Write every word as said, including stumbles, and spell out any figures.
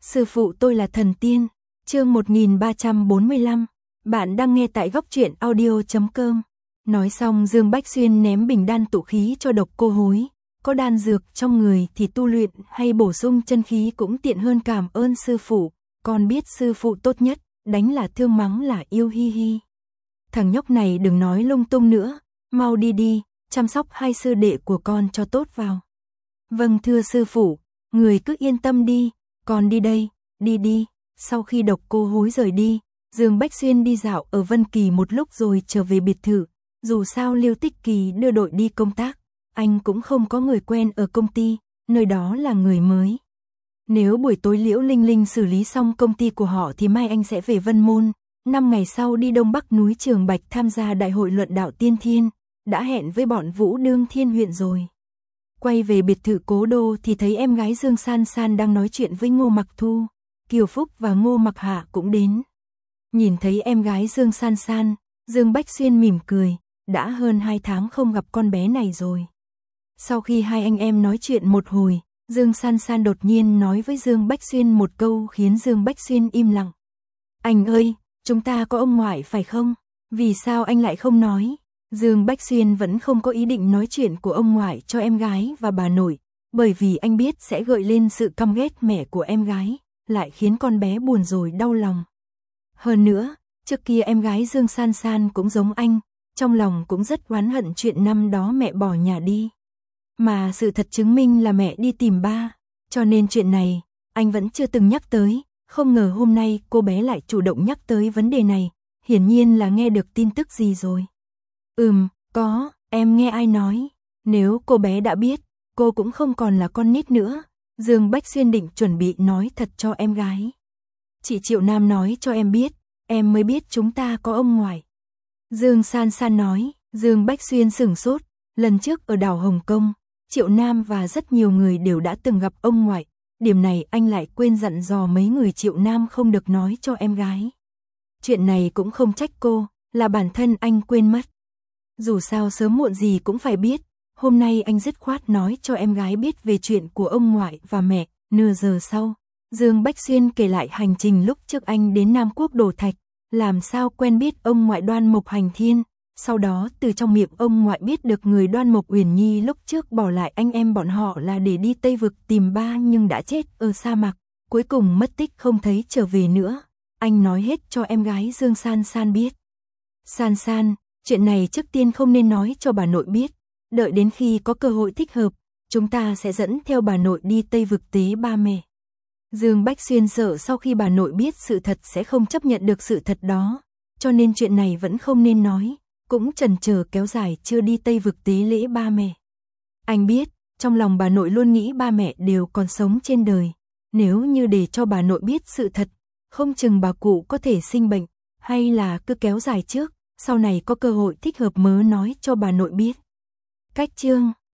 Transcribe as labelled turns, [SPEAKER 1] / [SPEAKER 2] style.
[SPEAKER 1] Sư phụ tôi là thần tiên. Chương một nghìn ba trăm bốn mươi lăm. Bạn đang nghe tại góc truyện audio chấm com. Nói xong Dương Bách Xuyên ném bình đan tụ khí cho Độc Cô Hối. Có đan dược trong người thì tu luyện hay bổ sung chân khí cũng tiện hơn, cảm ơn sư phụ. Con biết sư phụ tốt nhất, đánh là thương, mắng là yêu, hi hi. Thằng nhóc này đừng nói lung tung nữa, mau đi đi, chăm sóc hai sư đệ của con cho tốt vào. Vâng thưa sư phụ, người cứ yên tâm đi, con đi đây, đi đi. Sau khi Độc Cô Hối rời đi, Dương Bách Xuyên đi dạo ở Vân Kỳ một lúc rồi trở về biệt thự. Dù sao Liêu Tích Kỳ đưa đội đi công tác, anh cũng không có người quen ở công ty, nơi đó là người mới. Nếu buổi tối Liễu Linh Linh xử lý xong công ty của họ thì mai anh sẽ về Vân Môn, năm ngày sau đi Đông Bắc núi Trường Bạch tham gia đại hội luận đạo tiên thiên, đã hẹn với bọn Vũ Đương Thiên huyện rồi. Quay về biệt thự Cố Đô thì thấy em gái Dương San San đang nói chuyện với Ngô Mặc Thu, Kiều Phúc và Ngô Mặc Hạ cũng đến. Nhìn thấy em gái Dương San San, Dương Bách Xuyên mỉm cười, đã hơn hai tháng không gặp con bé này rồi. Sau khi hai anh em nói chuyện một hồi, Dương San San đột nhiên nói với Dương Bách Xuyên một câu khiến Dương Bách Xuyên im lặng. Anh ơi, chúng ta có ông ngoại phải không? Vì sao anh lại không nói? Dương Bách Xuyên vẫn không có ý định nói chuyện của ông ngoại cho em gái và bà nội, bởi vì anh biết sẽ gợi lên sự căm ghét mẹ của em gái, lại khiến con bé buồn rồi đau lòng. Hơn nữa, trước kia em gái Dương San San cũng giống anh, trong lòng cũng rất oán hận chuyện năm đó mẹ bỏ nhà đi. Mà sự thật chứng minh là mẹ đi tìm ba, cho nên chuyện này, anh vẫn chưa từng nhắc tới, không ngờ hôm nay cô bé lại chủ động nhắc tới vấn đề này, hiển nhiên là nghe được tin tức gì rồi. Ừm, có, em nghe ai nói, nếu cô bé đã biết, cô cũng không còn là con nít nữa. Dương Bách Xuyên định chuẩn bị nói thật cho em gái. Chị Triệu Nam nói cho em biết, em mới biết chúng ta có ông ngoại. Dương San San nói. Dương Bách Xuyên sửng sốt, lần trước ở đảo Hồng Kông, Triệu Nam và rất nhiều người đều đã từng gặp ông ngoại, điểm này anh lại quên dặn dò mấy người Triệu Nam không được nói cho em gái. Chuyện này cũng không trách cô, là bản thân anh quên mất. Dù sao sớm muộn gì cũng phải biết, hôm nay anh dứt khoát nói cho em gái biết về chuyện của ông ngoại và mẹ. Nửa giờ sau, Dương Bách Xuyên kể lại hành trình lúc trước anh đến Nam Quốc Đồ Thạch, làm sao quen biết ông ngoại Đoan Mộc Hành Thiên, sau đó từ trong miệng ông ngoại biết được người Đoan Mộc Uyển Nhi lúc trước bỏ lại anh em bọn họ là để đi Tây Vực tìm ba nhưng đã chết ở sa mạc, cuối cùng mất tích không thấy trở về nữa. Anh nói hết cho em gái Dương San San biết. San San, chuyện này trước tiên không nên nói cho bà nội biết, đợi đến khi có cơ hội thích hợp, chúng ta sẽ dẫn theo bà nội đi Tây Vực tế ba mẹ. Dương Bách Xuyên sợ sau khi bà nội biết sự thật sẽ không chấp nhận được sự thật đó, cho nên chuyện này vẫn không nên nói, cũng chần chờ kéo dài chưa đi Tây Vực tế lễ ba mẹ. Anh biết, trong lòng bà nội luôn nghĩ ba mẹ đều còn sống trên đời, nếu như để cho bà nội biết sự thật, không chừng bà cụ có thể sinh bệnh, hay là cứ kéo dài trước, sau này có cơ hội thích hợp mới nói cho bà nội biết. Cách chương